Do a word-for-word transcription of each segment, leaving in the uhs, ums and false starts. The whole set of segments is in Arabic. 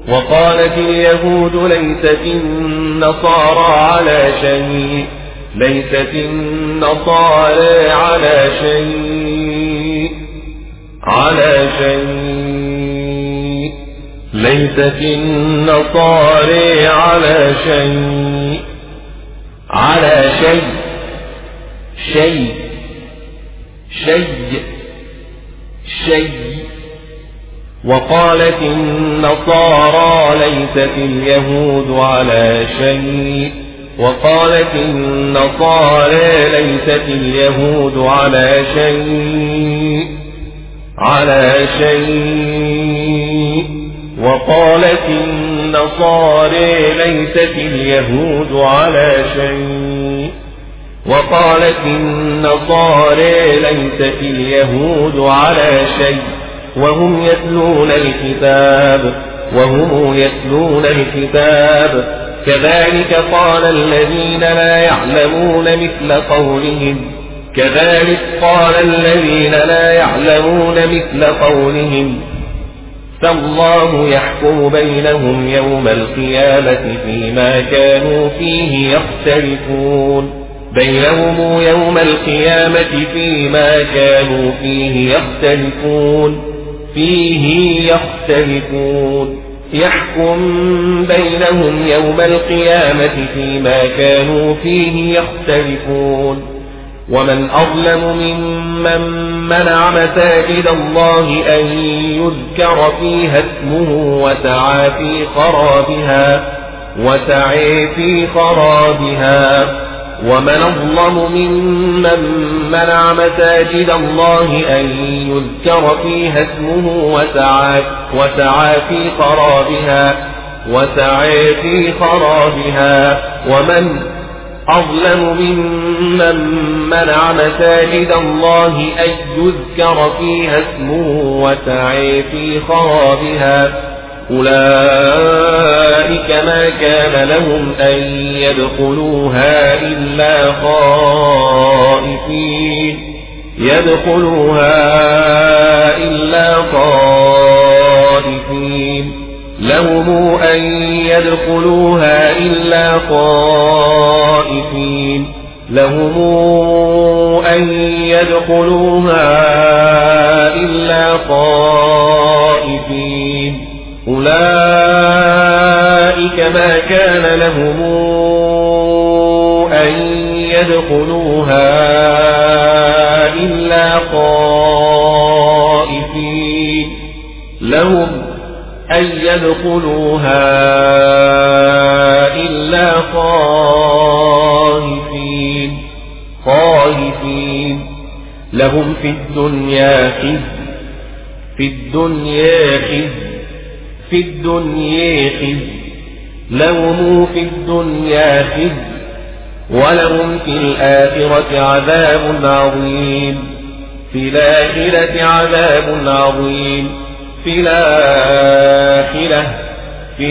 وقالت اليهود ليست النصارى على شيء ليست النصارى على شيء على شيء ليست النصارى على شيء على شيء شيء شيء شيء وقالت النصارى ليست اليهود على شيء وقالت النصارى ليست اليهود على شيء على شيء وقالت النصارى ليست اليهود على شيء وقالت النصارى ليست اليهود على شيء وهم يتلون الكتاب وهم يتلون الكتاب كذلك قال الذين لا يعلمون مثل قولهم كذلك قال الذين لا يعلمون مثل قولهم فالله يحكم بينهم يوم القيامة فيما كانوا فيه يختلفون بينهم يوم القيامة فيما كانوا فيه يختلفون فيه يختلفون يحكم بينهم يوم القيامة فيما كانوا فيه يختلفون ومن أظلم ممن منع مساجد الله أن يذكر فيها اسمه وسعى في خرابها وسعى في خرابها ومن أظلم ممن منع مساجد الله أن يذكر فيها اسمه وسعى, وسعى في خرابها وسعى في خرابها ومن أظلم ممن منع مساجد الله أن يذكر فيها اسمه وسعى في خرابها أولئك ما كان لهم أن يدخلوها إلا خائفين يدخلوها إلا خائفين لهم أن يدخلوها إلا خائفين لهم أن يدخلوها إلا خائفين أولئك ما كان لهم أن يدخلوها إلا خائفين لهم أن يدخلوها إلا خائفين خائفين لهم في الدنيا خزي في الدنيا خزي في الدنيا خزي لهم في الدنيا خزي ولهم في الآخرة عذاب عظيم في الآخرة عذاب عظيم في الآخرة في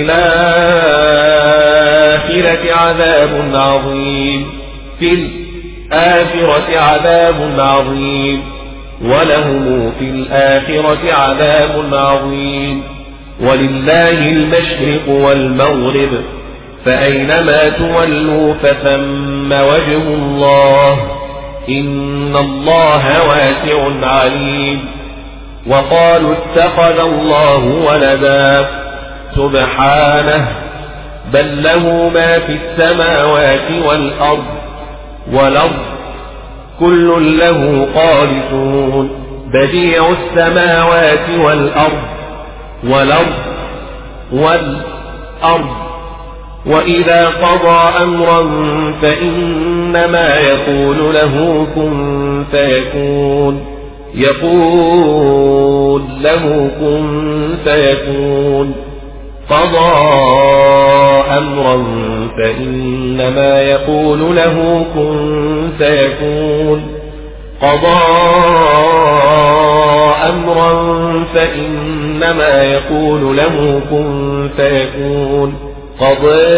الآخرة عذاب عظيم في الآخرة عذاب عظيم ولهم في الآخرة عذاب عظيم ولله المشرق والمغرب فأينما تولوا فثم وجه الله إن الله واسع عليم وقالوا اتخذ الله ولدا سبحانه بل له ما في السماوات والأرض والأرض كل له قانتون بديع السماوات والأرض والأرض والأرض وإذا قضى أمرا فإنما يقول له كن فيكون يقول له كن فيكون قضى أمرا فإنما يقول له كن فيكون قضى أمرا فإنما يقول له كن فيكون قضى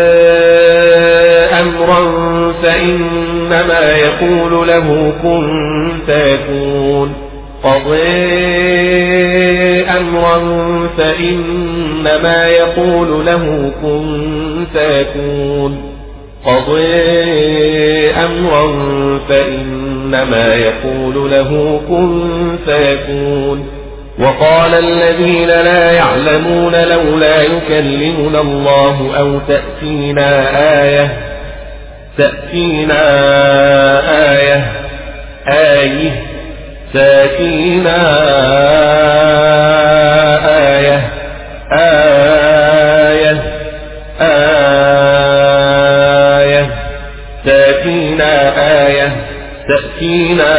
أمرا فإنما يقول له كن فيكون قضى أمرا فإنما يقول له كن فيكون قضي أمرا فإنما يقول له كن فيكون وقال الذين لا يعلمون لولا يكلمنا الله أو تأتينا آية تأتينا آية آية تأتينا آية آية آية تأتينا آية تأتينا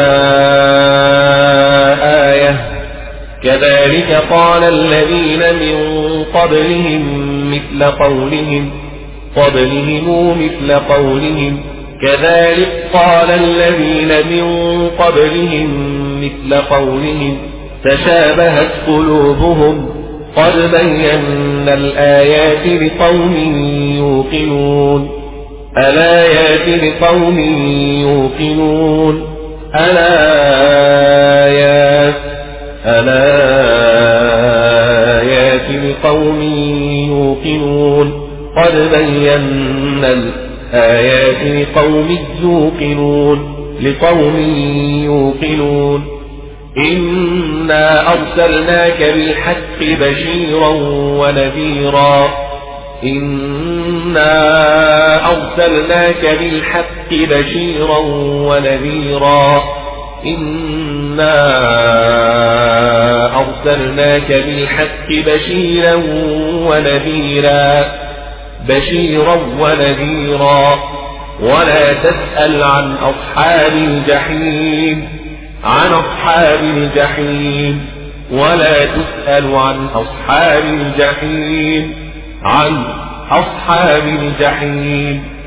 آية كذلك قال الذين من قبلهم مثل قولهم قبلهم مثل قولهم كذلك قال الذين من قبلهم مثل قولهم تشابهت قلوبهم قد بينا الآيات لقوم يوقنون الآيات لقوم يوقنون الآيات الآيات لقوم يوقنون قد بينا الآيات لقوم يوقنون لقوم يوقنون إنا أرسلناك بالحق بشيرا ونذيرا إنا أرسلناك بالحق بشيرا ونذيرا إنا أرسلناك بالحق بشيرا ونذيرا بشيرا ونذيرا ولا تسأل عن أصحاب الجحيم عن أصحاب الجحيم ولا تسأل عن أصحاب الجحيم عن أصحاب الجحيم